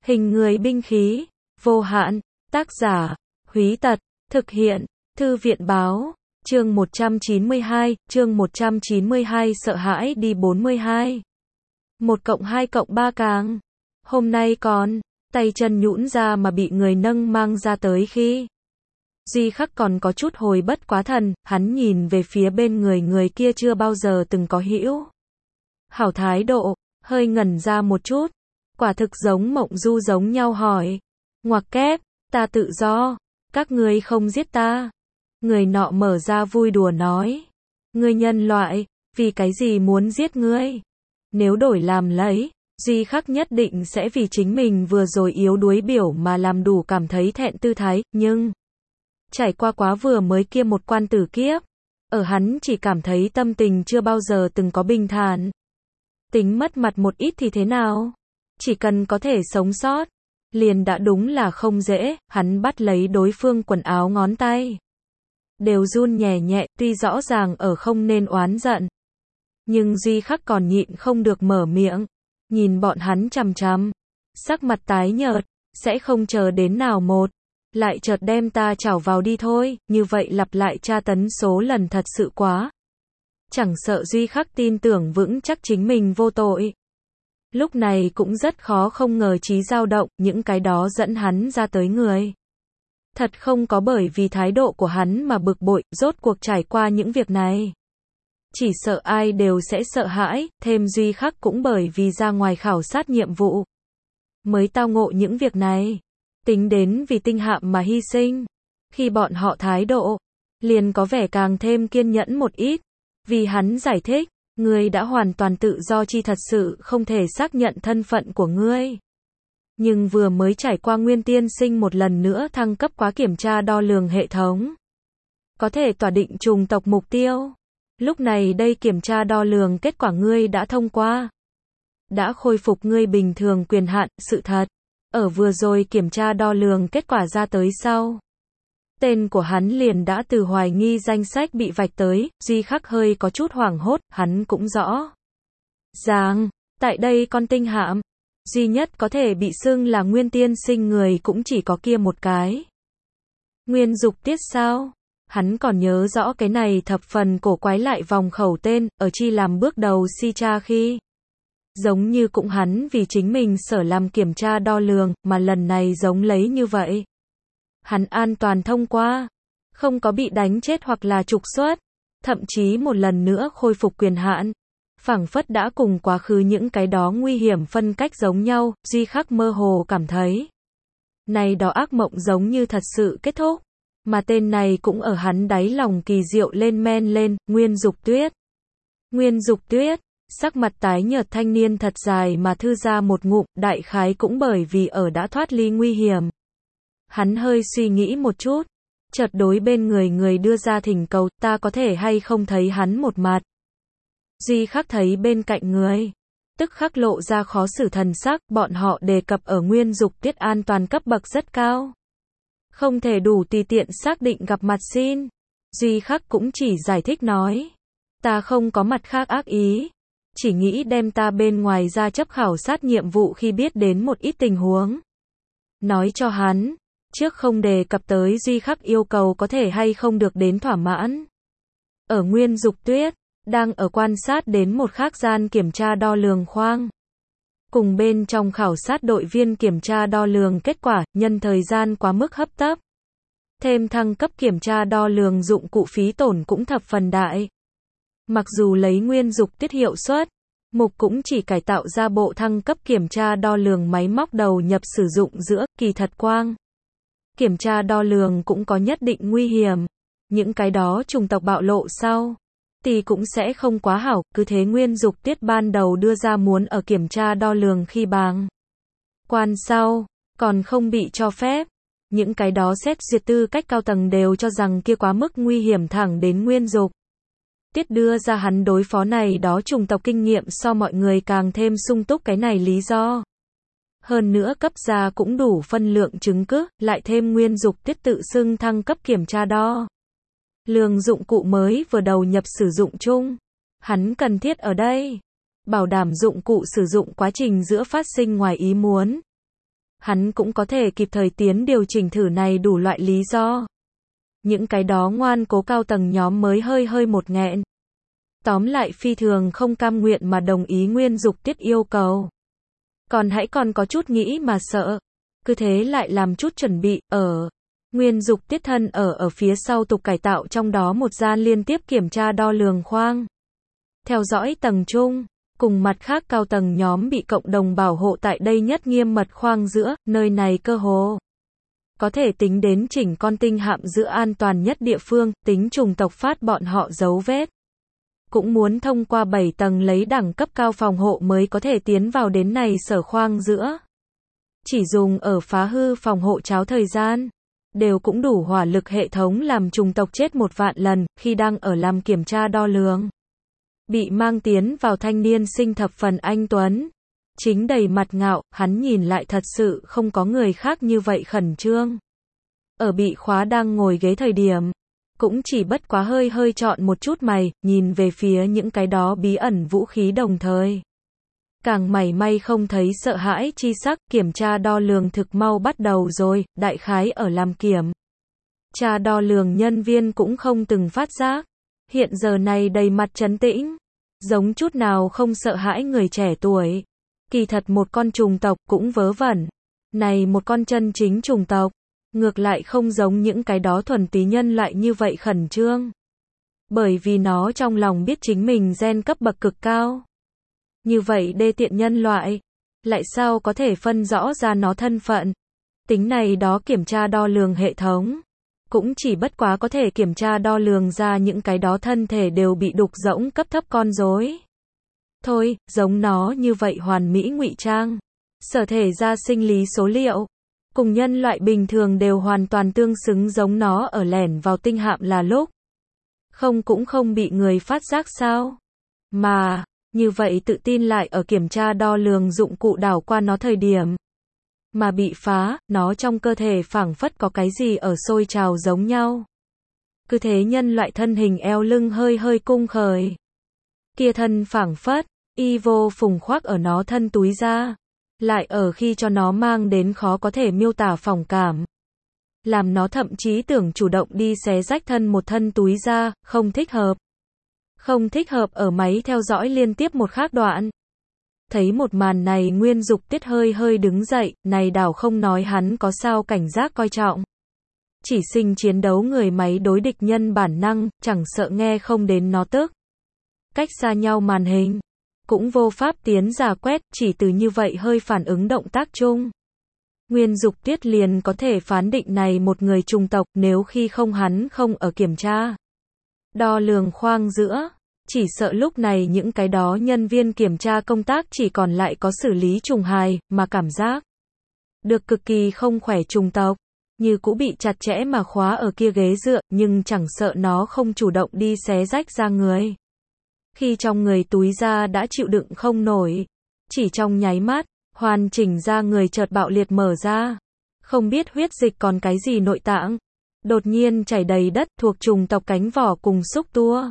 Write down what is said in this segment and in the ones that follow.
Hình người binh khí, vô hạn, tác giả, Húy Tật, thực hiện, Thư viện báo, chương 192, sợ hãi đi 42. 1+2+3 càng. Hôm nay còn, tay chân nhũn ra mà bị người nâng mang ra tới khi. Duy Khắc còn có chút hồi bất quá thần, hắn nhìn về phía bên người kia chưa bao giờ từng có hữu hảo thái độ, hơi ngẩn ra một chút. Quả thực giống Mộng Du giống nhau hỏi. Ngoặc kép, ta tự do, các ngươi không giết ta. Người nọ mở ra vui đùa nói. Ngươi nhân loại, vì cái gì muốn giết ngươi? Nếu đổi làm lấy, Duy Khắc nhất định sẽ vì chính mình vừa rồi yếu đuối biểu mà làm đủ cảm thấy thẹn tư thái, nhưng trải qua quá vừa mới kia một quan tử kiếp, ở hắn chỉ cảm thấy tâm tình chưa bao giờ từng có bình thản. Tính mất mặt một ít thì thế nào? Chỉ cần có thể sống sót, liền đã đúng là không dễ. Hắn bắt lấy đối phương quần áo, ngón tay đều run nhẹ nhẹ, tuy rõ ràng ở không nên oán giận. Nhưng Duy Khắc còn nhịn không được mở miệng, nhìn bọn hắn chằm chằm, sắc mặt tái nhợt, sẽ không chờ đến nào một, lại chợt đem ta chảo vào đi thôi, như vậy lặp lại tra tấn số lần thật sự quá. Chẳng sợ Duy Khắc tin tưởng vững chắc chính mình vô tội. Lúc này cũng rất khó không ngờ trí dao động, những cái đó dẫn hắn ra tới người. Thật không có bởi vì thái độ của hắn mà bực bội, rốt cuộc trải qua những việc này. Chỉ sợ ai đều sẽ sợ hãi, thêm Duy Khắc cũng bởi vì ra ngoài khảo sát nhiệm vụ. Mới tao ngộ những việc này. Tính đến vì tinh hạm mà hy sinh. Khi bọn họ thái độ, liền có vẻ càng thêm kiên nhẫn một ít. Vì hắn giải thích, ngươi đã hoàn toàn tự do chi thật sự không thể xác nhận thân phận của ngươi. Nhưng vừa mới trải qua Nguyên Tiên Sinh một lần nữa thăng cấp quá kiểm tra đo lường hệ thống. Có thể tỏa định chủng tộc mục tiêu. Lúc này đây kiểm tra đo lường kết quả ngươi đã thông qua. Đã khôi phục ngươi bình thường quyền hạn, sự thật. Ở vừa rồi kiểm tra đo lường kết quả ra tới sau. Tên của hắn liền đã từ hoài nghi danh sách bị vạch tới, Duy Khắc hơi có chút hoảng hốt, hắn cũng rõ ràng, tại đây con tinh hạm, duy nhất có thể bị xưng là Nguyên Tiên Sinh người cũng chỉ có kia một cái. Nguyên Dục Tiết sao? Hắn còn nhớ rõ cái này thập phần cổ quái lại vòng khẩu tên, ở chi làm bước đầu si tra khi. Giống như cũng hắn vì chính mình sở làm kiểm tra đo lường, mà lần này giống lấy như vậy. Hắn an toàn thông qua, không có bị đánh chết hoặc là trục xuất, thậm chí một lần nữa khôi phục quyền hạn. Phảng phất đã cùng quá khứ những cái đó nguy hiểm phân cách giống nhau, Duy Khắc mơ hồ cảm thấy. Này đó ác mộng giống như thật sự kết thúc, mà tên này cũng ở hắn đáy lòng kỳ diệu lên men lên, Nguyên Dục Tuyết. Nguyên Dục Tuyết, sắc mặt tái nhợt thanh niên thật dài mà thư ra một ngụm, đại khái cũng bởi vì ở đã thoát ly nguy hiểm. Hắn hơi suy nghĩ một chút, chợt đối bên người đưa ra thỉnh cầu, ta có thể hay không thấy hắn một mặt. Duy Khắc thấy bên cạnh người, tức khắc lộ ra khó xử thần sắc, bọn họ đề cập ở Nguyên Dục Tiết an toàn cấp bậc rất cao. Không thể đủ tùy tiện xác định gặp mặt xin. Duy Khắc cũng chỉ giải thích nói, ta không có mặt khác ác ý, chỉ nghĩ đem ta bên ngoài ra chấp khảo sát nhiệm vụ khi biết đến một ít tình huống. Nói cho hắn. Trước không đề cập tới Duy Khắc yêu cầu có thể hay không được đến thỏa mãn. Ở Nguyên Dục Tuyết, đang ở quan sát đến một khác gian kiểm tra đo lường khoang. Cùng bên trong khảo sát đội viên kiểm tra đo lường kết quả, nhân thời gian quá mức hấp tấp. Thêm thăng cấp kiểm tra đo lường dụng cụ phí tổn cũng thập phần đại. Mặc dù lấy Nguyên Dục Tiết hiệu suất, mục cũng chỉ cải tạo ra bộ thăng cấp kiểm tra đo lường máy móc đầu nhập sử dụng giữa, kỳ thật quang. Kiểm tra đo lường cũng có nhất định nguy hiểm. Những cái đó chủng tộc bạo lộ sau, thì cũng sẽ không quá hảo, cứ thế Nguyên Dục Tiết ban đầu đưa ra muốn ở kiểm tra đo lường khi bàng quan sau, còn không bị cho phép. Những cái đó xét duyệt tư cách cao tầng đều cho rằng kia quá mức nguy hiểm thẳng đến Nguyên Dục Tiết đưa ra hắn đối phó này đó chủng tộc kinh nghiệm so mọi người càng thêm sung túc cái này lý do. Hơn nữa cấp ra cũng đủ phân lượng chứng cứ, lại thêm Nguyên Dục Tiết tự xưng thăng cấp kiểm tra đo lường dụng cụ mới vừa đầu nhập sử dụng chung. Hắn cần thiết ở đây bảo đảm dụng cụ sử dụng quá trình giữa phát sinh ngoài ý muốn. hắn cũng có thể kịp thời tiến điều chỉnh thử này đủ loại lý do. Những cái đó ngoan cố cao tầng nhóm mới hơi một nghẹn. Tóm lại phi thường không cam nguyện mà đồng ý Nguyên Dục Tiết yêu cầu. Còn có chút nghĩ mà sợ. Cứ thế lại làm chút chuẩn bị, Nguyên Dục Tiết thân ở phía sau tục cải tạo trong đó một gian liên tiếp kiểm tra đo lường khoang. Theo dõi tầng trung, cùng mặt khác cao tầng nhóm bị cộng đồng bảo hộ tại đây nhất nghiêm mật khoang giữa, nơi này cơ hồ có thể tính đến chỉnh con tinh hạm giữa an toàn nhất địa phương, tính chủng tộc phát bọn họ dấu vết. Cũng muốn thông qua 7 tầng lấy đẳng cấp cao phòng hộ mới có thể tiến vào đến này sở khoang giữa. Chỉ dùng ở phá hư phòng hộ cháo thời gian, đều cũng đủ hỏa lực hệ thống làm chủng tộc chết 1 vạn lần, khi đang ở làm kiểm tra đo lường. Bị mang tiến vào thanh niên sinh thập phần anh tuấn. Chính đầy mặt ngạo, hắn nhìn lại thật sự không có người khác như vậy khẩn trương. Ở bị khóa đang ngồi ghế thời điểm, cũng chỉ bất quá hơi chọn một chút mày, nhìn về phía những cái đó bí ẩn vũ khí đồng thời. Càng mảy may không thấy sợ hãi chi sắc, kiểm tra đo lường thực mau bắt đầu rồi, đại khái ở làm kiểm tra đo lường nhân viên cũng không từng phát giác. Hiện giờ này đầy mặt trấn tĩnh, giống chút nào không sợ hãi người trẻ tuổi. Kỳ thật một con trùng tộc cũng vớ vẩn. Này một con chân chính trùng tộc, ngược lại không giống những cái đó thuần túy nhân loại như vậy khẩn trương. Bởi vì nó trong lòng biết chính mình gen cấp bậc cực cao. Như vậy đê tiện nhân loại, lại sao có thể phân rõ ra nó thân phận. Tính này đó kiểm tra đo lường hệ thống, cũng chỉ bất quá có thể kiểm tra đo lường ra những cái đó thân thể đều bị đục rỗng cấp thấp con rối. Thôi, giống nó như vậy hoàn mỹ ngụy trang. Sở thể ra sinh lý số liệu, cùng nhân loại bình thường đều hoàn toàn tương xứng giống nó ở lẻn vào tinh hạm là lúc. Không cũng không bị người phát giác sao. Mà, như vậy tự tin lại ở kiểm tra đo lường dụng cụ đảo qua nó thời điểm. Mà bị phá, nó trong cơ thể phảng phất có cái gì ở sôi trào giống nhau. Cứ thế nhân loại thân hình eo lưng hơi cung khởi. Kia thân phảng phất, y vô phùng khoác ở nó thân túi ra. Lại ở khi cho nó mang đến khó có thể miêu tả phỏng cảm. Làm nó thậm chí tưởng chủ động đi xé rách thân một thân túi ra, không thích hợp. Không thích hợp ở máy theo dõi liên tiếp một khác đoạn. Thấy một màn này Nguyên Dục Tiết hơi đứng dậy, này đảo không nói hắn có sao cảnh giác coi trọng. Chỉ sinh chiến đấu người máy đối địch nhân bản năng, chẳng sợ nghe không đến nó tức. Cách xa nhau màn hình, cũng vô pháp tiến giả quét, chỉ từ như vậy hơi phản ứng động tác chung. Nguyên Dục Tiết liền có thể phán định này một người trùng tộc nếu khi không hắn không ở kiểm tra. Đo lường khoang giữa. Chỉ sợ lúc này những cái đó nhân viên kiểm tra công tác chỉ còn lại có xử lý trùng hài, mà cảm giác được cực kỳ không khỏe trùng tộc, như cũ bị chặt chẽ mà khóa ở kia ghế dựa, nhưng chẳng sợ nó không chủ động đi xé rách ra người. Khi trong người túi da đã chịu đựng không nổi, chỉ trong nháy mắt, hoàn chỉnh ra người chợt bạo liệt mở ra. Không biết huyết dịch còn cái gì nội tạng, đột nhiên chảy đầy đất thuộc trùng tộc cánh vỏ cùng xúc tua.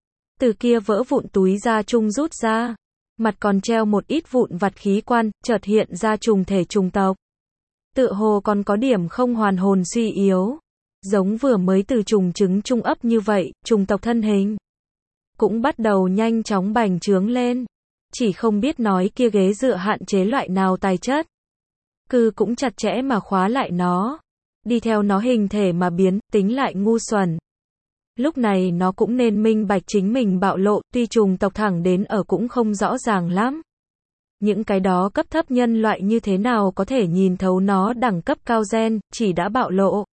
Từ kia vỡ vụn túi da chung rút ra, mặt còn treo một ít vụn vặt khí quan, chợt hiện ra trùng thể trùng tộc. Tựa hồ còn có điểm không hoàn hồn suy yếu, giống vừa mới từ trùng trứng trung ấp như vậy, trùng tộc thân hình cũng bắt đầu nhanh chóng bành trướng lên. Chỉ không biết nói kia ghế dựa hạn chế loại nào tài chất. Cư cũng chặt chẽ mà khóa lại nó, đi theo nó hình thể mà biến, tính lại ngu xuẩn. Lúc này nó cũng nên minh bạch chính mình bạo lộ, tuy trùng tộc thẳng đến ở cũng không rõ ràng lắm. Những cái đó cấp thấp nhân loại như thế nào có thể nhìn thấu nó đẳng cấp cao gen, chỉ đã bạo lộ.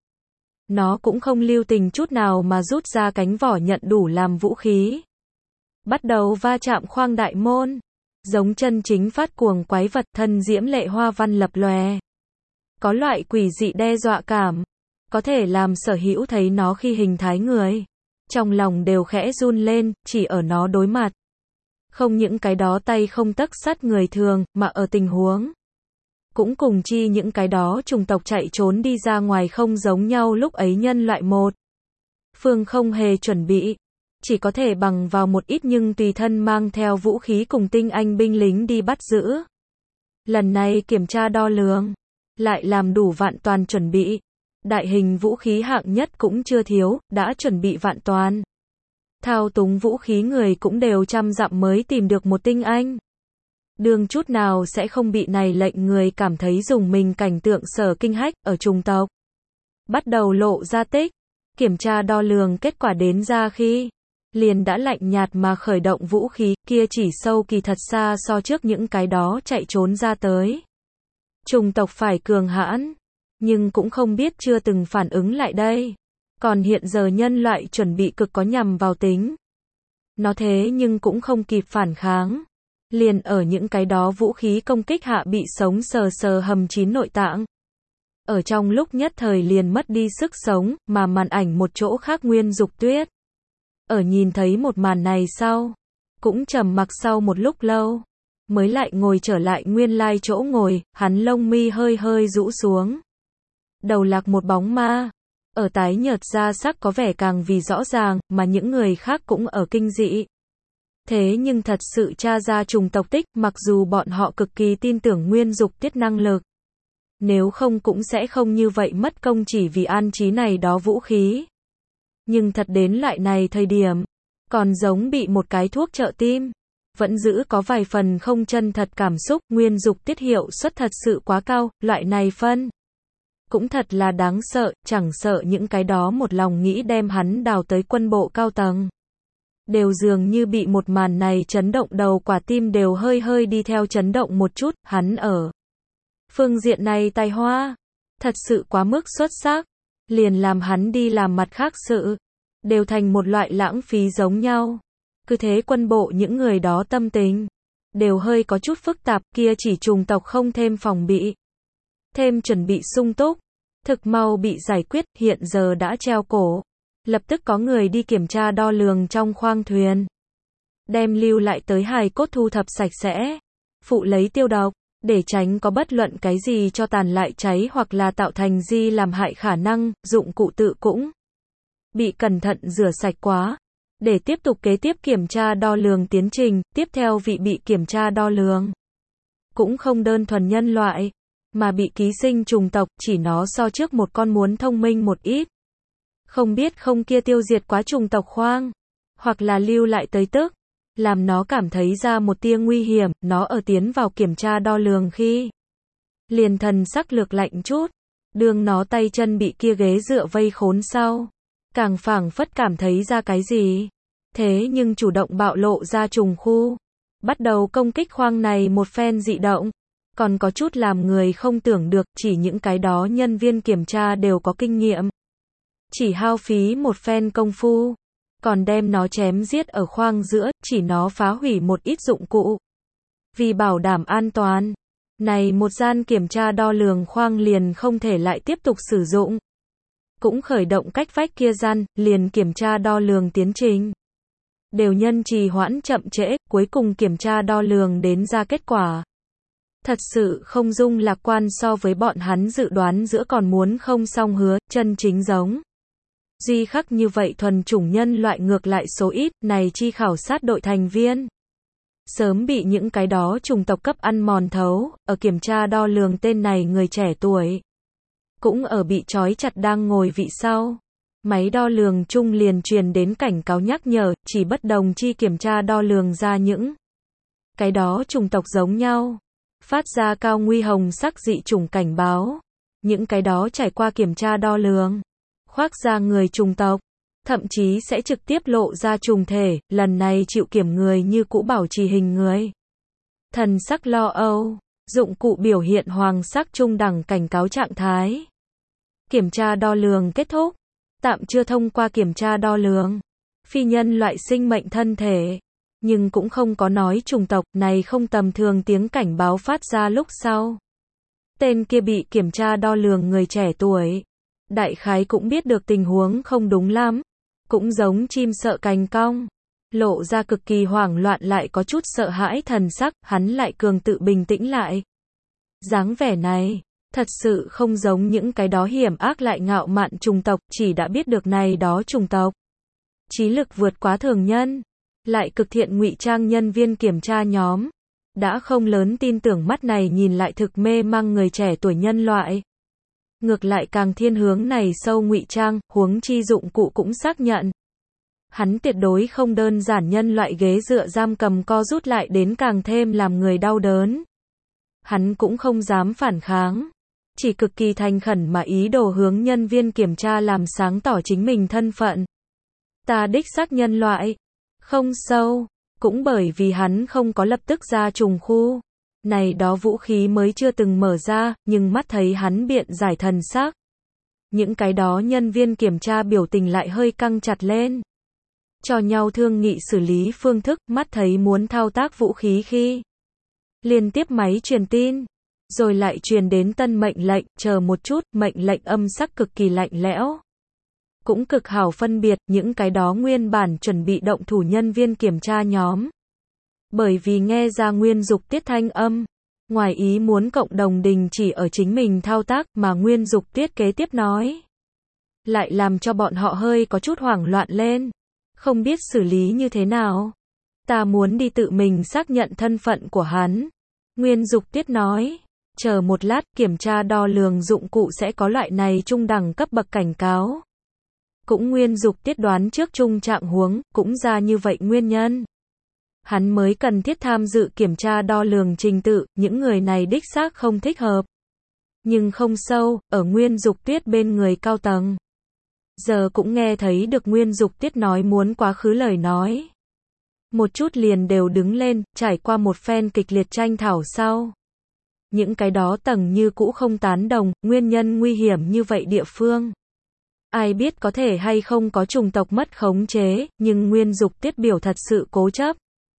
Nó cũng không lưu tình chút nào mà rút ra cánh vỏ nhận đủ làm vũ khí. Bắt đầu va chạm khoang đại môn. Giống chân chính phát cuồng quái vật thân diễm lệ hoa văn lập lòe. Có loại quỷ dị đe dọa cảm. Có thể làm sở hữu thấy nó khi hình thái người. Trong lòng đều khẽ run lên, chỉ ở nó đối mặt. Không những cái đó tay không tấc sắt người thường, mà ở tình huống. Cũng cùng chi những cái đó trùng tộc chạy trốn đi ra ngoài không giống nhau lúc ấy nhân loại một. Phương không hề chuẩn bị. Chỉ có thể bằng vào một ít nhưng tùy thân mang theo vũ khí cùng tinh anh binh lính đi bắt giữ. Lần này kiểm tra đo lường. lại làm đủ vạn toàn chuẩn bị. Đại hình vũ khí hạng nhất cũng chưa thiếu, đã chuẩn bị vạn toàn. Thao túng vũ khí người cũng đều trăm dặm mới tìm được một tinh anh. Đương chút nào sẽ không bị này lệnh người cảm thấy dùng mình cảnh tượng sở kinh hách ở chủng tộc. Bắt đầu lộ ra tích, kiểm tra đo lường kết quả đến ra khi liền đã lạnh nhạt mà khởi động vũ khí, kia chỉ sâu kỳ thật xa so trước những cái đó chạy trốn ra tới. Chủng tộc phải cường hãn, nhưng cũng không biết chưa từng phản ứng lại đây. Còn hiện giờ nhân loại chuẩn bị cực có nhằm vào tính. Nó thế nhưng cũng không kịp phản kháng. Liền ở những cái đó vũ khí công kích hạ bị sống sờ sờ hầm chín nội tạng. Ở trong lúc nhất thời liền mất đi sức sống, mà màn ảnh một chỗ khác Nguyên Dục Tuyết. Ở nhìn thấy một màn này sau, cũng trầm mặc sau một lúc lâu, mới lại ngồi trở lại nguyên lai chỗ ngồi, hắn lông mi hơi hơi rũ xuống. Đầu lạc một bóng ma, ở tái nhợt da sắc có vẻ càng vì rõ ràng, mà những người khác cũng ở kinh dị. Thế nhưng thật sự tra ra trùng tộc tích, mặc dù bọn họ cực kỳ tin tưởng Nguyên Dục Tuyết năng lực. Nếu không cũng sẽ không như vậy mất công chỉ vì an trí này đó vũ khí. Nhưng thật đến loại này thời điểm, còn giống bị một cái thuốc trợ tim. Vẫn giữ có vài phần không chân thật cảm xúc, Nguyên Dục Tuyết hiệu suất thật sự quá cao, loại này phân. Cũng thật là đáng sợ, chẳng sợ những cái đó một lòng nghĩ đem hắn đào tới quân bộ cao tầng. Đều dường như bị một màn này chấn động đầu quả tim đều hơi hơi đi theo chấn động một chút, hắn ở phương diện này tài hoa, thật sự quá mức xuất sắc, liền làm hắn đi làm mặt khác sự, đều thành một loại lãng phí giống nhau. Cứ thế quân bộ những người đó tâm tình, đều hơi có chút phức tạp, kia chỉ chủng tộc không thêm phòng bị, thêm chuẩn bị sung túc, thực mau bị giải quyết, hiện giờ đã treo cổ. Lập tức có người đi kiểm tra đo lường trong khoang thuyền. Đem lưu lại tới hài cốt thu thập sạch sẽ. Phụ lấy tiêu độc, để tránh có bất luận cái gì cho tàn lại cháy hoặc là tạo thành di làm hại khả năng, dụng cụ tự cũng bị cẩn thận rửa sạch quá. Để tiếp tục kế tiếp kiểm tra đo lường tiến trình, tiếp theo vị bị kiểm tra đo lường. Cũng không đơn thuần nhân loại, mà bị ký sinh trùng tộc, chỉ nó so trước một con muốn thông minh một ít. Không biết không kia tiêu diệt quá trùng tộc khoang, hoặc là lưu lại tới tức, làm nó cảm thấy ra một tia nguy hiểm, nó ở tiến vào kiểm tra đo lường khi liền thần sắc lược lạnh chút, đương nó tay chân bị kia ghế dựa vây khốn sau, càng phảng phất cảm thấy ra cái gì, thế nhưng chủ động bạo lộ ra trùng khu, bắt đầu công kích khoang này một phen dị động, còn có chút làm người không tưởng được, chỉ những cái đó nhân viên kiểm tra đều có kinh nghiệm. Chỉ hao phí một phen công phu, còn đem nó chém giết ở khoang giữa, chỉ nó phá hủy một ít dụng cụ. Vì bảo đảm an toàn, này một gian kiểm tra đo lường khoang liền không thể lại tiếp tục sử dụng. Cũng khởi động cách vách kia gian, liền kiểm tra đo lường tiến trình. Đều nhân trì hoãn chậm trễ, cuối cùng kiểm tra đo lường đến ra kết quả. Thật sự không dung lạc quan so với bọn hắn dự đoán giữa còn muốn không song hứa, chân chính giống. Duy khắc như vậy thuần chủng nhân loại ngược lại số ít, này chi khảo sát đội thành viên. Sớm bị những cái đó chủng tộc cấp ăn mòn thấu, ở kiểm tra đo lường tên này người trẻ tuổi. Cũng ở bị trói chặt đang ngồi vị sau. Máy đo lường chung liền truyền đến cảnh cáo nhắc nhở, chỉ bất đồng chi kiểm tra đo lường ra những cái đó chủng tộc giống nhau. Phát ra cao nguy hồng sắc dị chủng cảnh báo. Những cái đó trải qua kiểm tra đo lường. Khoác ra người trùng tộc, thậm chí sẽ trực tiếp lộ ra trùng thể, lần này chịu kiểm người như cũ bảo trì hình người. Thần sắc lo âu, dụng cụ biểu hiện hoàng sắc trung đẳng cảnh cáo trạng thái. Kiểm tra đo lường kết thúc, tạm chưa thông qua kiểm tra đo lường. Phi nhân loại sinh mệnh thân thể, nhưng cũng không có nói trùng tộc, này không tầm thường tiếng cảnh báo phát ra lúc sau. Tên kia bị kiểm tra đo lường người trẻ tuổi. Đại khái cũng biết được tình huống không đúng lắm, cũng giống chim sợ cành cong, lộ ra cực kỳ hoảng loạn lại có chút sợ hãi thần sắc, hắn lại cường tự bình tĩnh lại. Dáng vẻ này, thật sự không giống những cái đó hiểm ác lại ngạo mạn trùng tộc, chỉ đã biết được này đó trùng tộc. Trí lực vượt quá thường nhân, lại cực thiện ngụy trang nhân viên kiểm tra nhóm, đã không lớn tin tưởng mắt này nhìn lại thực mê mang người trẻ tuổi nhân loại. Ngược lại càng thiên hướng này sâu ngụy trang, huống chi dụng cụ cũng xác nhận. Hắn tuyệt đối không đơn giản nhân loại ghế dựa giam cầm co rút lại đến càng thêm làm người đau đớn. Hắn cũng không dám phản kháng. Chỉ cực kỳ thành khẩn mà ý đồ hướng nhân viên kiểm tra làm sáng tỏ chính mình thân phận. Ta đích xác nhân loại. Không sâu. Cũng bởi vì hắn không có lập tức ra trùng khu. Này đó vũ khí mới chưa từng mở ra, nhưng mắt thấy hắn biện giải thần sắc. Những cái đó nhân viên kiểm tra biểu tình lại hơi căng chặt lên. Cho nhau thương nghị xử lý phương thức, mắt thấy muốn thao tác vũ khí khi liên tiếp máy truyền tin, rồi lại truyền đến tân mệnh lệnh, chờ một chút, mệnh lệnh âm sắc cực kỳ lạnh lẽo. Cũng cực hảo phân biệt những cái đó nguyên bản chuẩn bị động thủ nhân viên kiểm tra nhóm. Bởi vì nghe ra Nguyên Dục Tiết thanh âm, ngoài ý muốn cộng đồng đình chỉ ở chính mình thao tác mà Nguyên Dục Tiết kế tiếp nói. Lại làm cho bọn họ hơi có chút hoảng loạn lên. Không biết xử lý như thế nào. Ta muốn đi tự mình xác nhận thân phận của hắn. Nguyên Dục Tiết nói. Chờ một lát, kiểm tra đo lường dụng cụ sẽ có loại này trung đẳng cấp bậc cảnh cáo. Cũng Nguyên Dục Tiết đoán trước trung trạng huống, cũng ra như vậy nguyên nhân. Hắn mới cần thiết tham dự kiểm tra đo lường trình tự, những người này đích xác không thích hợp. Nhưng không sâu, ở Nguyên Dục Tiết bên người cao tầng. Giờ cũng nghe thấy được Nguyên Dục Tiết nói muốn quá khứ lời nói. Một chút liền đều đứng lên, trải qua một phen kịch liệt tranh thảo sau. Những cái đó tầng như cũ không tán đồng, nguyên nhân nguy hiểm như vậy địa phương. Ai biết có thể hay không có chủng tộc mất khống chế, nhưng Nguyên Dục Tiết biểu thật sự cố chấp.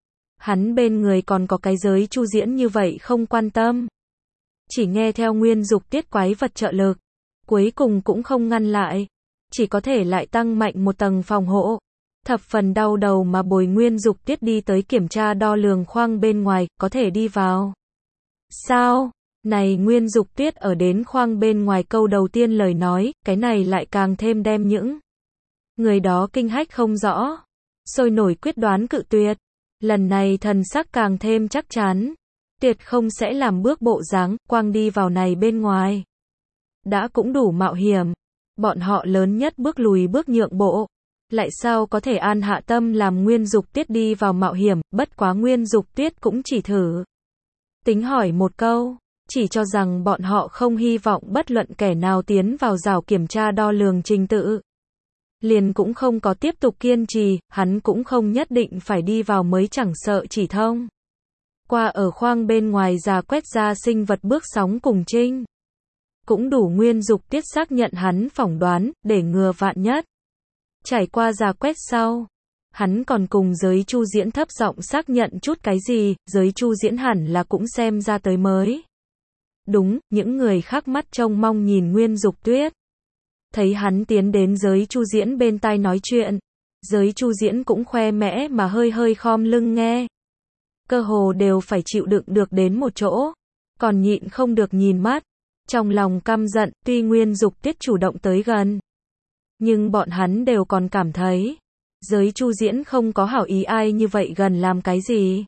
Hắn bên người còn có cái giới Chu Diễn như vậy không quan tâm. Chỉ nghe theo Nguyên Dục Tiết quái vật trợ lực. Cuối cùng cũng không ngăn lại. Chỉ có thể lại tăng mạnh một tầng phòng hộ. Thập phần đau đầu mà bồi Nguyên Dục Tiết đi tới kiểm tra đo lường khoang bên ngoài, có thể đi vào. Sao? Này Nguyên Dục Tiết ở đến khoang bên ngoài câu đầu tiên lời nói, cái này lại càng thêm đem những người đó kinh hách không rõ. Sôi nổi quyết đoán cự tuyệt. Lần này thần sắc càng thêm chắc chắn. Tuyệt không sẽ làm bước bộ dáng, quang đi vào này bên ngoài. Đã cũng đủ mạo hiểm. Bọn họ lớn nhất bước lùi bước nhượng bộ. Lại sao có thể an hạ tâm làm Nguyên Dục Tiết đi vào mạo hiểm, bất quá Nguyên Dục Tiết cũng chỉ thử. Tính hỏi một câu, chỉ cho rằng bọn họ không hy vọng bất luận kẻ nào tiến vào rào kiểm tra đo lường trình tự. Liền cũng không có tiếp tục kiên trì, hắn cũng không nhất định phải đi vào mới chẳng sợ chỉ thông. Qua ở khoang bên ngoài ra quét ra sinh vật bước sóng cùng trinh. Cũng đủ Nguyên Dục Tiết xác nhận hắn phỏng đoán, để ngừa vạn nhất. Trải qua ra quét sau. Hắn còn cùng giới Chu Diễn thấp giọng xác nhận chút cái gì, giới Chu Diễn hẳn là cũng xem ra tới mới. Đúng, những người khác mắt trông mong nhìn Nguyên Dục Tiết. Thấy hắn tiến đến giới Chu Diễn bên tai nói chuyện. Giới Chu Diễn cũng khoe mẽ mà hơi hơi khom lưng nghe. Cơ hồ đều phải chịu đựng được đến một chỗ. Còn nhịn không được nhìn mắt. Trong lòng căm giận, tuy Nguyên Dục Tiết chủ động tới gần. Nhưng bọn hắn đều còn cảm thấy. Giới Chu Diễn không có hảo ý ai như vậy gần làm cái gì.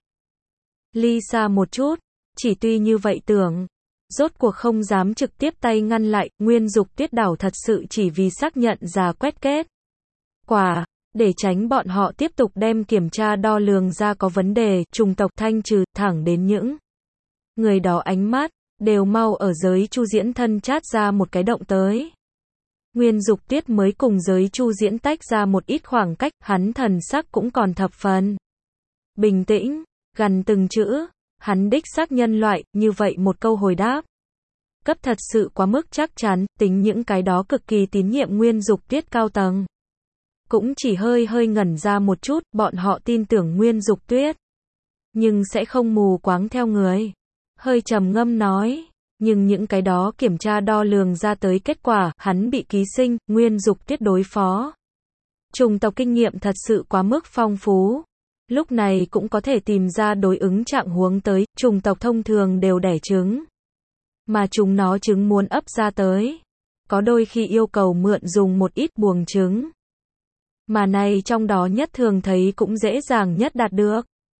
Ly xa một chút. Chỉ tuy như vậy tưởng. Rốt cuộc không dám trực tiếp tay ngăn lại, Nguyên Dục Tiết đảo thật sự chỉ vì xác nhận ra quét kết quả, để tránh bọn họ tiếp tục đem kiểm tra đo lường ra có vấn đề, chủng tộc thanh trừ, thẳng đến những người đó ánh mắt, đều mau ở giới Chu Diễn thân chát ra một cái động tới. Nguyên Dục Tiết mới cùng giới Chu Diễn tách ra một ít khoảng cách, hắn thần sắc cũng còn thập phần bình tĩnh, gần từng chữ. Hắn đích xác nhân loại, như vậy một câu hồi đáp. Cấp thật sự quá mức chắc chắn, tính những cái đó cực kỳ tín nhiệm Nguyên Dục Tiết cao tầng. Cũng chỉ hơi hơi ngẩn ra một chút, bọn họ tin tưởng Nguyên Dục Tiết. Nhưng sẽ không mù quáng theo người. Hơi trầm ngâm nói. Nhưng những cái đó kiểm tra đo lường ra tới kết quả, hắn bị ký sinh, Nguyên Dục Tiết đối phó. Chủng tộc kinh nghiệm thật sự quá mức phong phú. Lúc này cũng có thể tìm ra đối ứng trạng huống tới, chủng tộc thông thường đều đẻ trứng. Mà chúng nó trứng muốn ấp ra tới. Có đôi khi yêu cầu mượn dùng một ít buồng trứng. Mà này trong đó nhất thường thấy cũng dễ dàng nhất đạt được.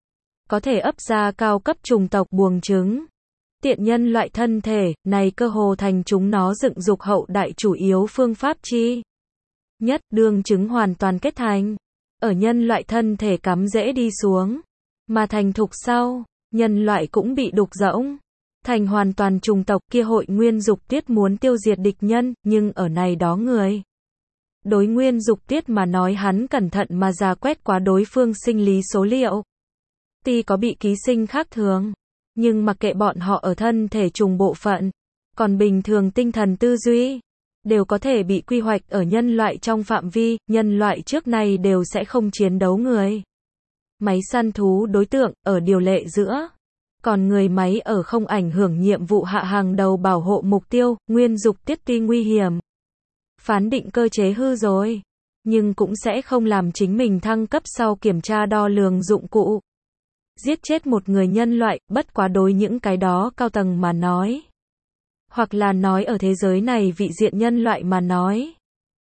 có thể ấp ra cao cấp chủng tộc buồng trứng. Tiện nhân loại thân thể, này cơ hồ thành chúng nó dựng dục hậu đại chủ yếu phương pháp chi nhất, đương trứng hoàn toàn kết thành. Ở nhân loại thân thể cắm rễ đi xuống, mà thành thục sau, nhân loại cũng bị đục rỗng. Thành hoàn toàn chủng tộc kia hội nguyên dục tiết muốn tiêu diệt địch nhân, nhưng ở này đó người. Đối nguyên dục tiết mà nói hắn cẩn thận mà rà quét quá đối phương sinh lý số liệu. Tuy có bị ký sinh khác thường, nhưng mặc kệ bọn họ ở thân thể trùng bộ phận, còn bình thường tinh thần tư duy, đều có thể bị quy hoạch ở nhân loại trong phạm vi, nhân loại trước nay đều sẽ không chiến đấu người. Máy săn thú đối tượng, ở điều lệ giữa. Còn người máy ở không ảnh hưởng nhiệm vụ hạ hàng đầu bảo hộ mục tiêu, nguyên dục tiết tuy nguy hiểm. Phán định cơ chế hư rồi, nhưng cũng sẽ không làm chính mình thăng cấp sau kiểm tra đo lường dụng cụ. Giết chết một người nhân loại, bất quá đối những cái đó cao tầng mà nói. Hoặc là nói ở thế giới này vị diện nhân loại mà nói.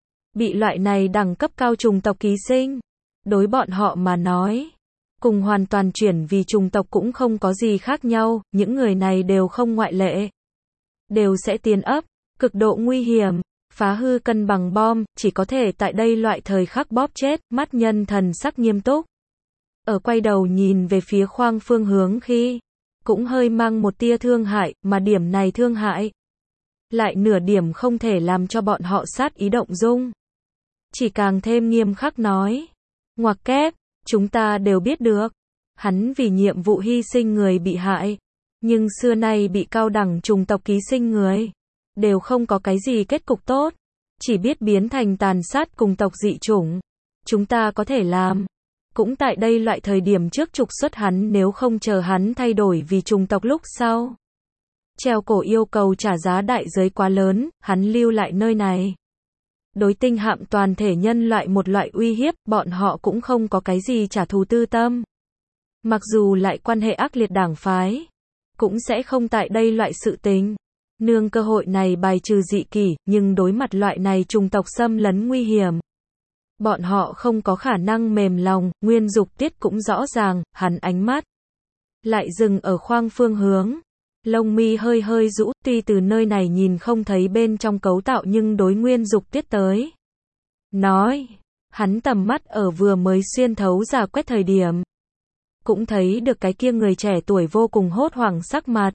Bị loại này đẳng cấp cao chủng tộc ký sinh. Đối bọn họ mà nói. Cùng hoàn toàn chuyển vì chủng tộc cũng không có gì khác nhau, những người này đều không ngoại lệ. Đều sẽ tiến ấp, cực độ nguy hiểm, phá hư cân bằng bom, chỉ có thể tại đây loại thời khắc bóp chết, mắt nhân thần sắc nghiêm túc. Ở quay đầu nhìn về phía khoang phương hướng khi, cũng hơi mang một tia thương hại, mà điểm này thương hại. Lại nửa điểm không thể làm cho bọn họ sát ý động dung. Chỉ càng thêm nghiêm khắc nói. Ngoặc kép, chúng ta đều biết được. Hắn vì nhiệm vụ hy sinh người bị hại. Nhưng xưa nay bị cao đẳng chủng tộc ký sinh người. Đều không có cái gì kết cục tốt. Chỉ biết biến thành tàn sát cùng tộc dị chủng. Chúng ta có thể làm. Cũng tại đây loại thời điểm trước trục xuất hắn nếu không chờ hắn thay đổi vì chủng tộc lúc sau. Treo cổ yêu cầu trả giá đại giới quá lớn, hắn lưu lại nơi này. Đối tinh hạm toàn thể nhân loại một loại uy hiếp, bọn họ cũng không có cái gì trả thù tư tâm. Mặc dù lại quan hệ ác liệt đảng phái, cũng sẽ không tại đây loại sự tình. Nương cơ hội này bài trừ dị kỷ, nhưng đối mặt loại này chủng tộc xâm lấn nguy hiểm. Bọn họ không có khả năng mềm lòng, nguyên dục tiết cũng rõ ràng, hắn ánh mắt. Lại dừng ở khoang phương hướng. Lông mi hơi hơi rũ, tuy từ nơi này nhìn không thấy bên trong cấu tạo nhưng đối nguyên dục tiết tới. Nói, hắn tầm mắt ở vừa mới xuyên thấu rà quét thời điểm. Cũng thấy được cái kia người trẻ tuổi vô cùng hốt hoảng sắc mặt.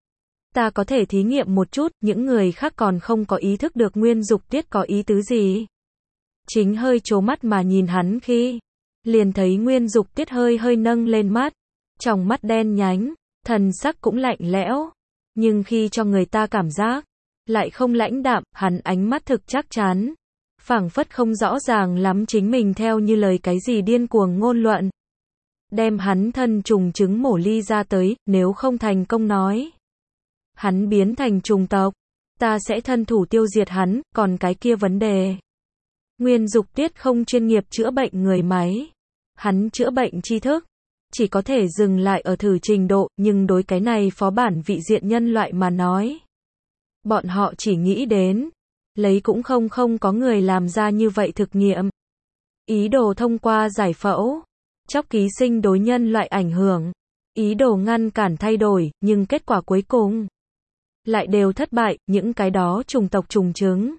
Ta có thể thí nghiệm một chút, những người khác còn không có ý thức được nguyên dục tiết có ý tứ gì. Chính hơi trố mắt mà nhìn hắn khi, liền thấy nguyên dục tiết hơi hơi nâng lên mắt, trong mắt đen nhánh. Thần sắc cũng lạnh lẽo, nhưng khi cho người ta cảm giác, lại không lãnh đạm, hắn ánh mắt thực chắc chắn, phảng phất không rõ ràng lắm chính mình theo như lời cái gì điên cuồng ngôn luận. Đem hắn thân trùng trứng mổ ly ra tới, nếu không thành công nói. Hắn biến thành trùng tộc, ta sẽ thân thủ tiêu diệt hắn, còn cái kia vấn đề. Nguyên dục tiết không chuyên nghiệp chữa bệnh người máy, hắn chữa bệnh tri thức. Chỉ có thể dừng lại ở thử trình độ, nhưng đối cái này phó bản vị diện nhân loại mà nói. Bọn họ chỉ nghĩ đến, lấy cũng không có người làm ra như vậy thực nghiệm. Ý đồ thông qua giải phẫu, chóc ký sinh đối nhân loại ảnh hưởng. Ý đồ ngăn cản thay đổi, nhưng kết quả cuối cùng lại đều thất bại, những cái đó chủng tộc trùng trứng.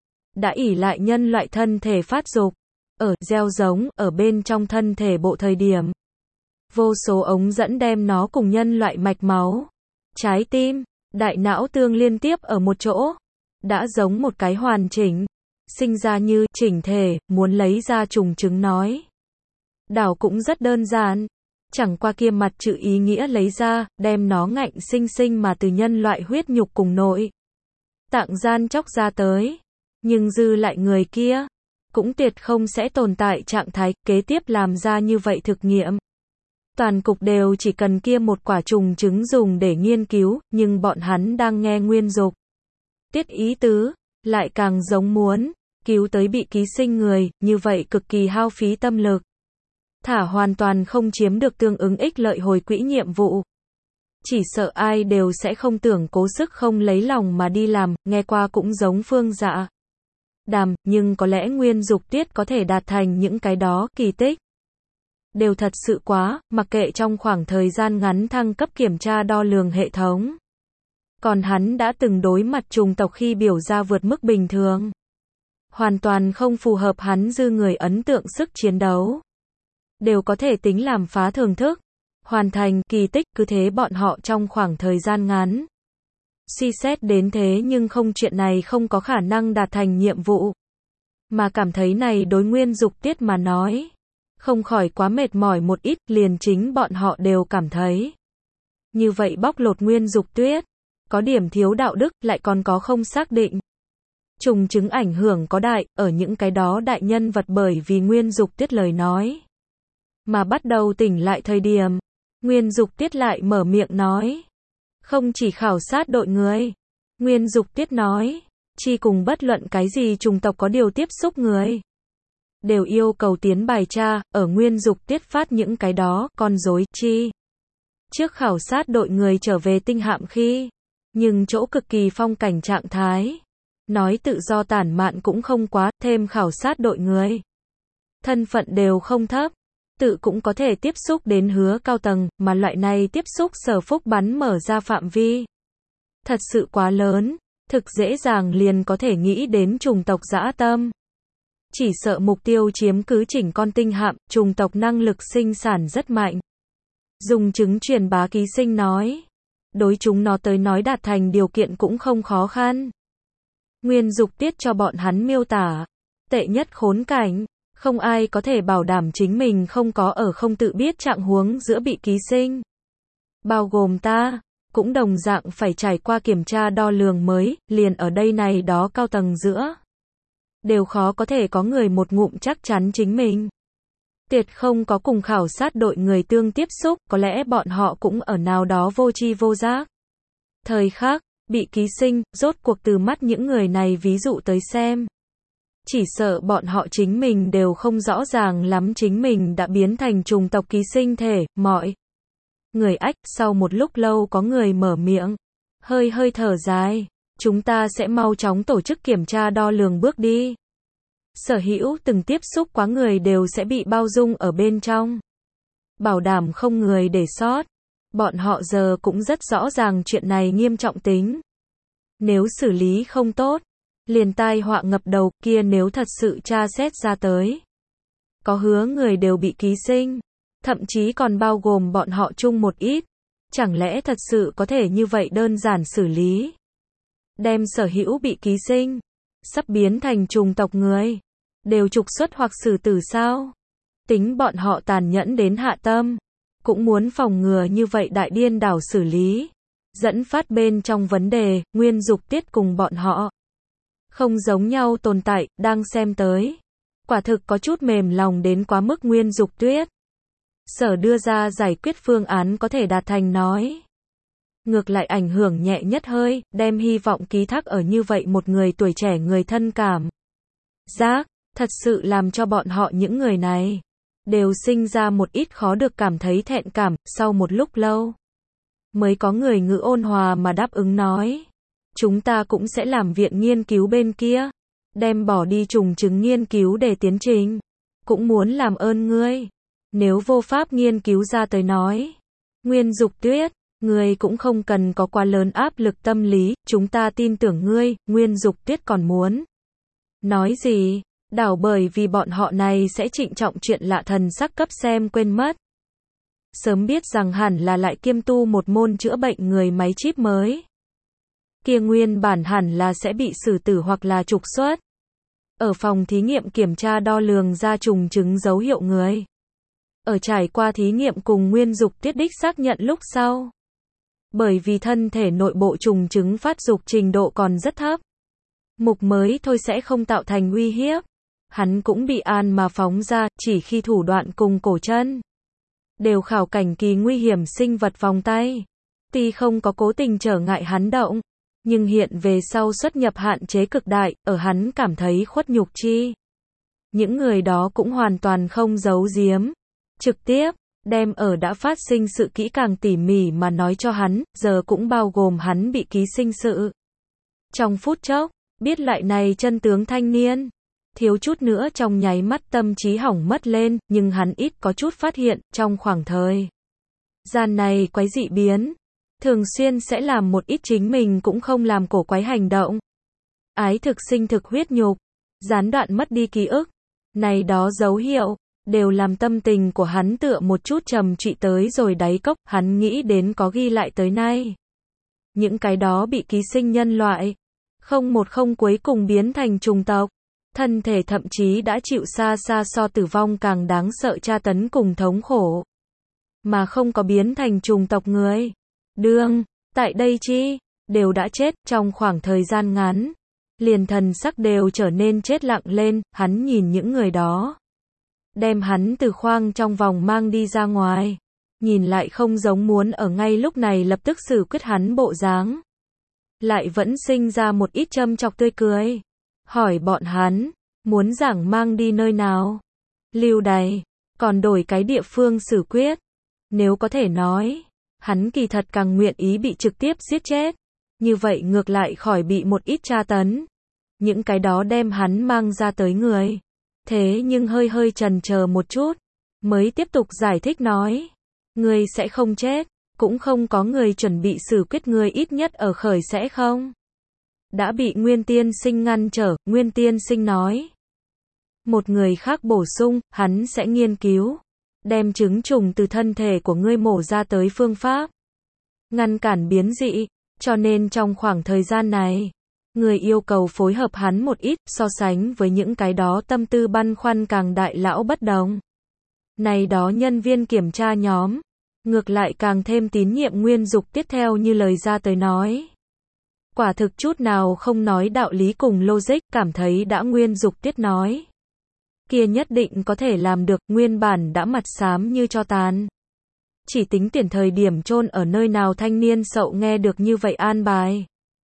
Đã ỷ lại nhân loại thân thể phát dục, ở gieo giống, ở bên trong thân thể bộ thời điểm. Vô số ống dẫn đem nó cùng nhân loại mạch máu, trái tim, đại não tương liên tiếp ở một chỗ. Đã giống một cái hoàn chỉnh, sinh ra như chỉnh thể, muốn lấy ra trùng trứng nói. Đảo cũng rất đơn giản, chẳng qua kia mặt chữ ý nghĩa lấy ra, đem nó ngạnh sinh sinh mà từ nhân loại huyết nhục cùng nội tạng gian chóc ra tới. Nhưng dư lại người kia, cũng tuyệt không sẽ tồn tại trạng thái kế tiếp làm ra như vậy thực nghiệm. Toàn cục đều chỉ cần kia một quả trùng trứng dùng để nghiên cứu, nhưng bọn hắn đang nghe nguyên dục tiết ý tứ, lại càng giống muốn cứu tới bị ký sinh người, như vậy cực kỳ hao phí tâm lực. Thả hoàn toàn không chiếm được tương ứng ích lợi hồi quỹ nhiệm vụ. Chỉ sợ ai đều sẽ không tưởng cố sức không lấy lòng mà đi làm, nghe qua cũng giống Phương Dạ Đàm, nhưng có lẽ nguyên dục tiết có thể đạt thành những cái đó kỳ tích. đều thật sự quá, mặc kệ trong khoảng thời gian ngắn thăng cấp kiểm tra đo lường hệ thống. Còn hắn đã từng đối mặt chủng tộc khi biểu ra vượt mức bình thường. Hoàn toàn không phù hợp hắn dư người ấn tượng sức chiến đấu. Đều có thể tính làm phá thưởng thức. Hoàn thành kỳ tích, cứ thế bọn họ trong khoảng thời gian ngắn. Suy xét đến thế nhưng không, chuyện này không có khả năng đạt thành nhiệm vụ. Mà cảm thấy này đối Nguyên Dục Tiết mà nói. Không khỏi quá mệt mỏi một ít, liền chính bọn họ đều cảm thấy. Như vậy bóc lột Nguyên Dục Tuyết. Có điểm thiếu đạo đức, lại còn có không xác định. Trùng chứng ảnh hưởng có đại, ở những cái đó đại nhân vật bởi vì Nguyên Dục Tiết lời nói. Mà bắt đầu tỉnh lại thời điểm. Nguyên Dục Tiết lại mở miệng nói. Không chỉ khảo sát đội người. Nguyên Dục Tiết nói. Chi cùng bất luận cái gì chủng tộc có điều tiếp xúc người. Đều yêu cầu tiến bài tra, ở Nguyên Dục Tiết phát những cái đó, con rối, chi. Trước khảo sát đội người trở về tinh hạm khi. Nhưng chỗ cực kỳ phong cảnh trạng thái. Nói tự do tản mạn cũng không quá, thêm khảo sát đội người. Thân phận đều không thấp. Tự cũng có thể tiếp xúc đến hứa cao tầng, mà loại này tiếp xúc Sở Phúc bắn mở ra phạm vi. Thật sự quá lớn, thực dễ dàng liền có thể nghĩ đến chủng tộc dã tâm. Chỉ sợ mục tiêu chiếm cứ chỉnh con tinh hạm, chủng tộc năng lực sinh sản rất mạnh. Dùng chứng truyền bá ký sinh nói. Đối chúng nó tới nói đạt thành điều kiện cũng không khó khăn. Nguyên Dục Tiết cho bọn hắn miêu tả. Tệ nhất khốn cảnh. Không ai có thể bảo đảm chính mình không có ở không tự biết trạng huống giữa bị ký sinh. Bao gồm ta, cũng đồng dạng phải trải qua kiểm tra đo lường mới, liền ở đây này đó cao tầng giữa. Đều khó có thể có người một ngụm chắc chắn chính mình. Tuyệt không có cùng khảo sát đội người tương tiếp xúc, có lẽ bọn họ cũng ở nào đó vô tri vô giác. Thời khắc, bị ký sinh, rốt cuộc từ mắt những người này ví dụ tới xem. Chỉ sợ bọn họ chính mình đều không rõ ràng lắm chính mình đã biến thành chủng tộc ký sinh thể, mọi người ách, sau một lúc lâu có người mở miệng, hơi hơi thở dài, chúng ta sẽ mau chóng tổ chức kiểm tra đo lường bước đi. Sở hữu từng tiếp xúc quá người đều sẽ bị bao dung ở bên trong. Bảo đảm không người để sót. Bọn họ giờ cũng rất rõ ràng chuyện này nghiêm trọng tính. Nếu xử lý không tốt, liền tai họa ngập đầu, kia nếu thật sự tra xét ra tới. Có hứa người đều bị ký sinh, thậm chí còn bao gồm bọn họ chung một ít. Chẳng lẽ thật sự có thể như vậy đơn giản xử lý? Đem sở hữu bị ký sinh, sắp biến thành chủng tộc người, đều trục xuất hoặc xử tử sao? Tính bọn họ tàn nhẫn đến hạ tâm, cũng muốn phòng ngừa như vậy đại điên đảo xử lý. Dẫn phát bên trong vấn đề, Nguyên Dục Tiết cùng bọn họ. Không giống nhau tồn tại, đang xem tới. Quả thực có chút mềm lòng đến quá mức Nguyên Dục Tuyết. Sở đưa ra giải quyết phương án có thể đạt thành nói. Ngược lại ảnh hưởng nhẹ nhất hơi, đem hy vọng ký thác ở như vậy một người tuổi trẻ người thân cảm. Giác, thật sự làm cho bọn họ những người này, đều sinh ra một ít khó được cảm thấy thẹn cảm, sau một lúc lâu. Mới có người ngữ ôn hòa mà đáp ứng nói. Chúng ta cũng sẽ làm viện nghiên cứu bên kia. Đem bỏ đi trùng chứng nghiên cứu để tiến trình. Cũng muốn làm ơn ngươi. Nếu vô pháp nghiên cứu ra tới nói. Nguyên Dục Tuyết, ngươi cũng không cần có quá lớn áp lực tâm lý. Chúng ta tin tưởng ngươi, Nguyên Dục Tuyết còn muốn. Nói gì? Đảo bởi vì bọn họ này sẽ trịnh trọng chuyện lạ thần sắc cấp xem quên mất. Sớm biết rằng hẳn là lại kiêm tu một môn chữa bệnh người máy chip mới. Kia nguyên bản hẳn là sẽ bị xử tử hoặc là trục xuất. Ở phòng thí nghiệm kiểm tra đo lường ra trùng chứng dấu hiệu người. Ở trải qua thí nghiệm cùng Nguyên Dục Tiết đích xác nhận lúc sau. Bởi vì thân thể nội bộ trùng chứng phát dục trình độ còn rất thấp. Mục mới thôi sẽ không tạo thành uy hiếp. Hắn cũng bị an mà phóng ra, chỉ khi thủ đoạn cùng cổ chân. Đều khảo cảnh kỳ nguy hiểm sinh vật vòng tay. Tuy không có cố tình trở ngại hắn động. Nhưng hiện về sau xuất nhập hạn chế cực đại, ở hắn cảm thấy khuất nhục chi. Những người đó cũng hoàn toàn không giấu giếm. Trực tiếp, đem ở đã phát sinh sự kỹ càng tỉ mỉ mà nói cho hắn, giờ cũng bao gồm hắn bị ký sinh sự. Trong phút chốc, biết lại này chân tướng thanh niên. thiếu chút nữa trong nháy mắt tâm trí hỏng mất lên, nhưng hắn ít có chút phát hiện, trong khoảng thời gian này quái dị biến, thường xuyên sẽ làm một ít chính mình cũng không làm cổ quái hành động. Ái thực sinh thực huyết nhục, gián đoạn mất đi ký ức, này đó dấu hiệu, đều làm tâm tình của hắn tựa một chút trầm trụy tới rồi đáy cốc, hắn nghĩ đến có ghi lại tới nay. Những cái đó bị ký sinh nhân loại, không một không cuối cùng biến thành trùng tộc, thân thể thậm chí đã chịu xa xa so tử vong càng đáng sợ tra tấn cùng thống khổ. Mà không có biến thành trùng tộc người. Đương, tại đây chi, đều đã chết trong khoảng thời gian ngắn. Liền thần sắc đều trở nên chết lặng lên, hắn nhìn những người đó. Đem hắn từ khoang trong vòng mang đi ra ngoài. Nhìn lại không giống muốn ở ngay lúc này lập tức xử quyết hắn bộ dáng. Lại vẫn sinh ra một ít châm chọc tươi cười. Hỏi bọn hắn, muốn giảng mang đi nơi nào? Lưu đày, còn đổi cái địa phương xử quyết. Nếu có thể nói, hắn kỳ thật càng nguyện ý bị trực tiếp giết chết. Như vậy ngược lại khỏi bị một ít tra tấn. Những cái đó đem hắn mang ra tới người. Thế nhưng hơi hơi chần chờ một chút, mới tiếp tục giải thích nói. Người sẽ không chết, cũng không có người chuẩn bị xử quyết người ít nhất ở khởi sẽ không. Đã bị Nguyên Tiên Sinh ngăn trở, Nguyên Tiên Sinh nói. Một người khác bổ sung, hắn sẽ nghiên cứu. Đem trứng trùng từ thân thể của ngươi mổ ra tới phương pháp. Ngăn cản biến dị, cho nên trong khoảng thời gian này, người yêu cầu phối hợp hắn một ít, so sánh với những cái đó tâm tư băn khoăn càng đại lão bất đồng. Này đó nhân viên kiểm tra nhóm, ngược lại càng thêm tín nhiệm Nguyên Dục Tiết theo như lời ra tới nói. Quả thực chút nào không nói đạo lý cùng logic, cảm thấy đã Nguyên Dục Tiết nói. Kia nhất định có thể làm được, nguyên bản đã mặt xám như tro tàn. Chỉ tính tiền thời điểm chôn ở nơi nào thanh niên sậu nghe được như vậy an bài.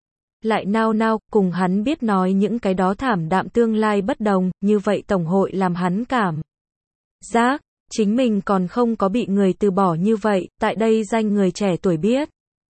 Lại nao nao, cùng hắn biết nói những cái đó thảm đạm tương lai bất đồng, như vậy tổng hội làm hắn cảm giác, chính mình còn không có bị người từ bỏ như vậy, tại đây danh người trẻ tuổi biết.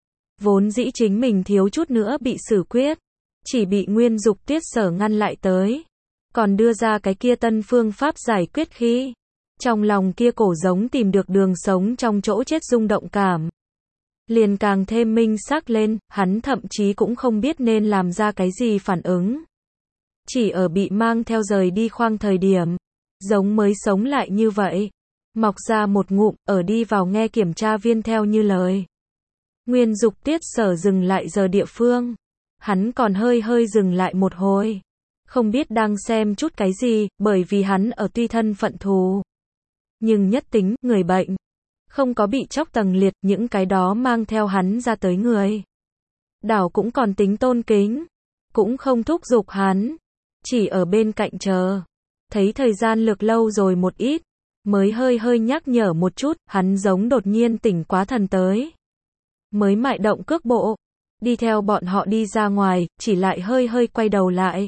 Vốn dĩ chính mình thiếu chút nữa bị xử quyết, chỉ bị Nguyên Dục Tiết sở ngăn lại tới. Còn đưa ra cái kia tân phương pháp giải quyết khi trong lòng kia cổ giống tìm được đường sống trong chỗ chết rung động cảm. Liền càng thêm minh xác lên, hắn thậm chí cũng không biết nên làm ra cái gì phản ứng. Chỉ ở bị mang theo rời đi khoang thời điểm, giống mới sống lại như vậy. Mọc ra một ngụm, ở đi vào nghe kiểm tra viên theo như lời. Nguyên Dục Tiết sở dừng lại giờ địa phương. Hắn còn hơi hơi dừng lại một hồi. Không biết đang xem chút cái gì, bởi vì hắn ở tuy thân phận thù. Nhưng nhất tính, người bệnh. Không có bị chóc tầng liệt, những cái đó mang theo hắn ra tới người. Đảo cũng còn tính tôn kính. Cũng không thúc giục hắn. Chỉ ở bên cạnh chờ. Thấy thời gian lược lâu rồi một ít. Mới hơi hơi nhắc nhở một chút, hắn giống đột nhiên tỉnh quá thần tới. Mới mại động cước bộ. Đi theo bọn họ đi ra ngoài, chỉ lại hơi hơi quay đầu lại.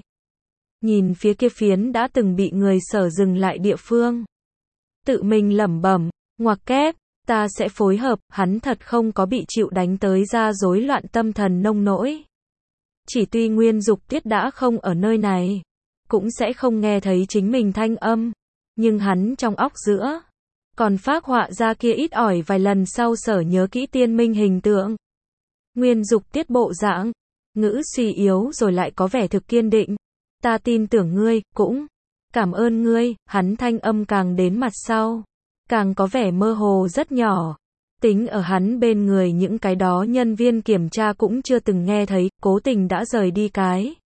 Nhìn phía kia phiến đã từng bị người sở dừng lại địa phương. Tự mình lẩm bẩm, ngoặc kép, ta sẽ phối hợp, hắn thật không có bị chịu đánh tới ra rối loạn tâm thần nông nỗi. Chỉ tuy Nguyên Dục Tiết đã không ở nơi này, cũng sẽ không nghe thấy chính mình thanh âm, nhưng hắn trong óc giữa, còn phác họa ra kia ít ỏi vài lần sau sở nhớ kỹ tiên minh hình tượng. Nguyên Dục Tiết bộ dạng, ngữ suy yếu rồi lại có vẻ thực kiên định. Ta tin tưởng ngươi, cũng cảm ơn ngươi, hắn thanh âm càng đến mặt sau, càng có vẻ mơ hồ rất nhỏ. Tính ở hắn bên người những cái đó nhân viên kiểm tra cũng chưa từng nghe thấy, cố tình đã rời đi cái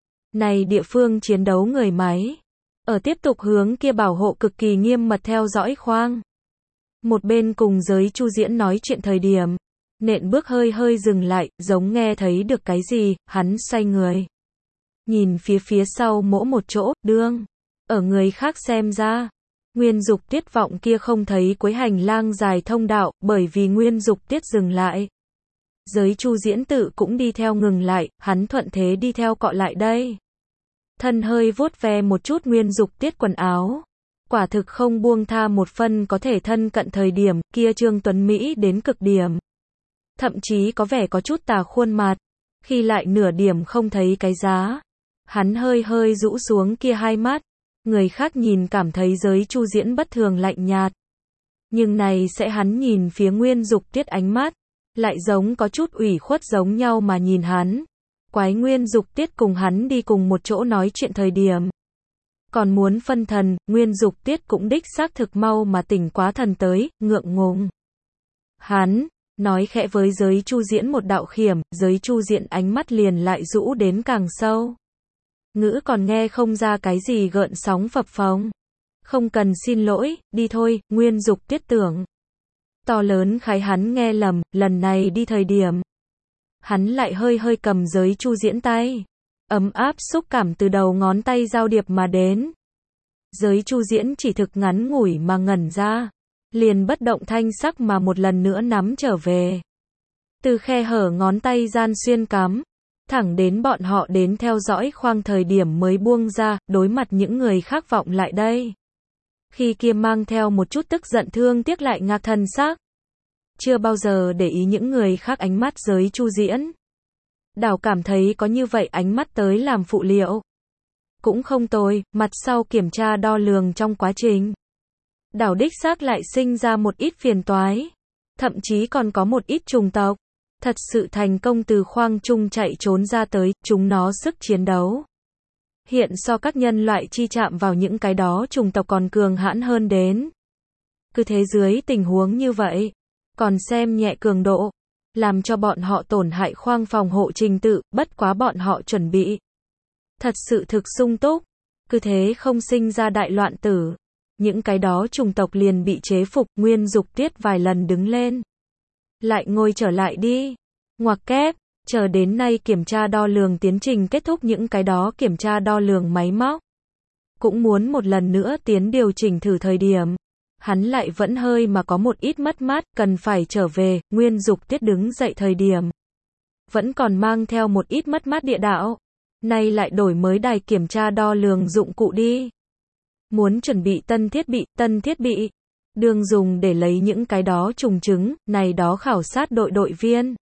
này địa phương chiến đấu người máy. Ở tiếp tục hướng kia bảo hộ cực kỳ nghiêm mật theo dõi khoang. Một bên cùng giới Chu Diễn nói chuyện thời điểm, nện bước hơi hơi dừng lại, giống nghe thấy được cái gì, hắn xoay người. Nhìn phía sau mỗi một chỗ, đương. Ở người khác xem ra, Nguyên Dục Tiết vọng kia không thấy cuối hành lang dài thông đạo, bởi vì Nguyên Dục Tiết dừng lại. Giới Chu Diễn tự cũng đi theo ngừng lại, hắn thuận thế đi theo cọ lại đây. Thân hơi vuốt ve một chút Nguyên Dục Tiết quần áo. Quả thực không buông tha một phân có thể thân cận thời điểm, kia Trương Tuấn Mỹ đến cực điểm. Thậm chí có vẻ có chút tà khuôn mặt, khi lại nửa điểm không thấy cái giá. Hắn hơi hơi rũ xuống kia hai mắt, Người khác nhìn cảm thấy giới Chu Diễn bất thường lạnh nhạt. Nhưng này sẽ hắn nhìn phía Nguyên Dục Tiết ánh mắt, lại giống có chút ủy khuất giống nhau mà nhìn hắn. Quái Nguyên Dục Tiết cùng hắn đi cùng một chỗ nói chuyện thời điểm. Còn muốn phân thần, Nguyên Dục Tiết cũng đích xác thực mau mà tỉnh quá thần tới, ngượng ngùng. Hắn nói khẽ với giới Chu Diễn một đạo khiểm, giới Chu Diễn ánh mắt liền lại rũ đến càng sâu. Ngữ còn nghe không ra cái gì gợn sóng phập phồng. Không cần xin lỗi, đi thôi, Nguyên Dục Tiết tưởng. To lớn khái hắn nghe lầm, lần này đi thời điểm. Hắn lại hơi hơi cầm giới Chu Diễn tay. Ấm áp xúc cảm từ đầu ngón tay giao điệp mà đến. Giới Chu Diễn chỉ thực ngắn ngủi mà ngẩn ra. Liền bất động thanh sắc mà một lần nữa nắm trở về. Từ khe hở ngón tay gian xuyên cắm. Thẳng đến bọn họ đến theo dõi khoang thời điểm mới buông ra, đối mặt những người khác vọng lại đây. Khi kia mang theo một chút tức giận thương tiếc lại ngạc thần sắc. Chưa bao giờ để ý những người khác ánh mắt giới Chu Diễn. Đảo cảm thấy có như vậy ánh mắt tới làm phụ liệu. Cũng không tồi, mặt sau kiểm tra đo lường trong quá trình. Đảo đích xác lại sinh ra một ít phiền toái. Thậm chí còn có một ít trùng tộc. Thật sự thành công từ khoang chung chạy trốn ra tới, chúng nó sức chiến đấu. Hiện so các nhân loại chi chạm vào những cái đó trùng tộc còn cường hãn hơn đến. Cứ thế dưới tình huống như vậy, còn xem nhẹ cường độ, làm cho bọn họ tổn hại khoang phòng hộ trình tự, bất quá bọn họ chuẩn bị. Thật sự thực sung túc, cứ thế không sinh ra đại loạn tử. Những cái đó trùng tộc liền bị chế phục, Nguyên Dục Tiết vài lần đứng lên. Lại ngồi trở lại đi. Ngoặc kép, chờ đến nay kiểm tra đo lường tiến trình kết thúc những cái đó kiểm tra đo lường máy móc. Cũng muốn một lần nữa tiến điều chỉnh thử thời điểm. Hắn lại vẫn hơi mà có một ít mất mát, cần phải trở về, Nguyên Dục Tiết đứng dậy thời điểm. Vẫn còn mang theo một ít mất mát địa đạo. Nay lại đổi mới đài kiểm tra đo lường dụng cụ đi. Muốn chuẩn bị tân thiết bị. Đường dùng để lấy những cái đó trùng trứng, này đó khảo sát đội viên.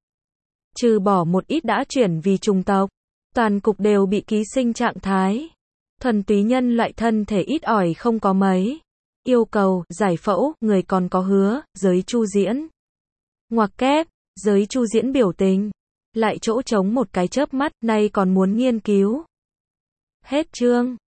Trừ bỏ một ít đã chuyển vì trùng tộc. Toàn cục đều bị ký sinh trạng thái. Thuần túy nhân loại thân thể ít ỏi không có mấy. Yêu cầu, giải phẫu, người còn có hứa, giới Chu Diễn. Ngoặc kép, giới Chu Diễn biểu tình. Lại chỗ trống một cái chớp mắt, nay còn muốn nghiên cứu. Hết chương.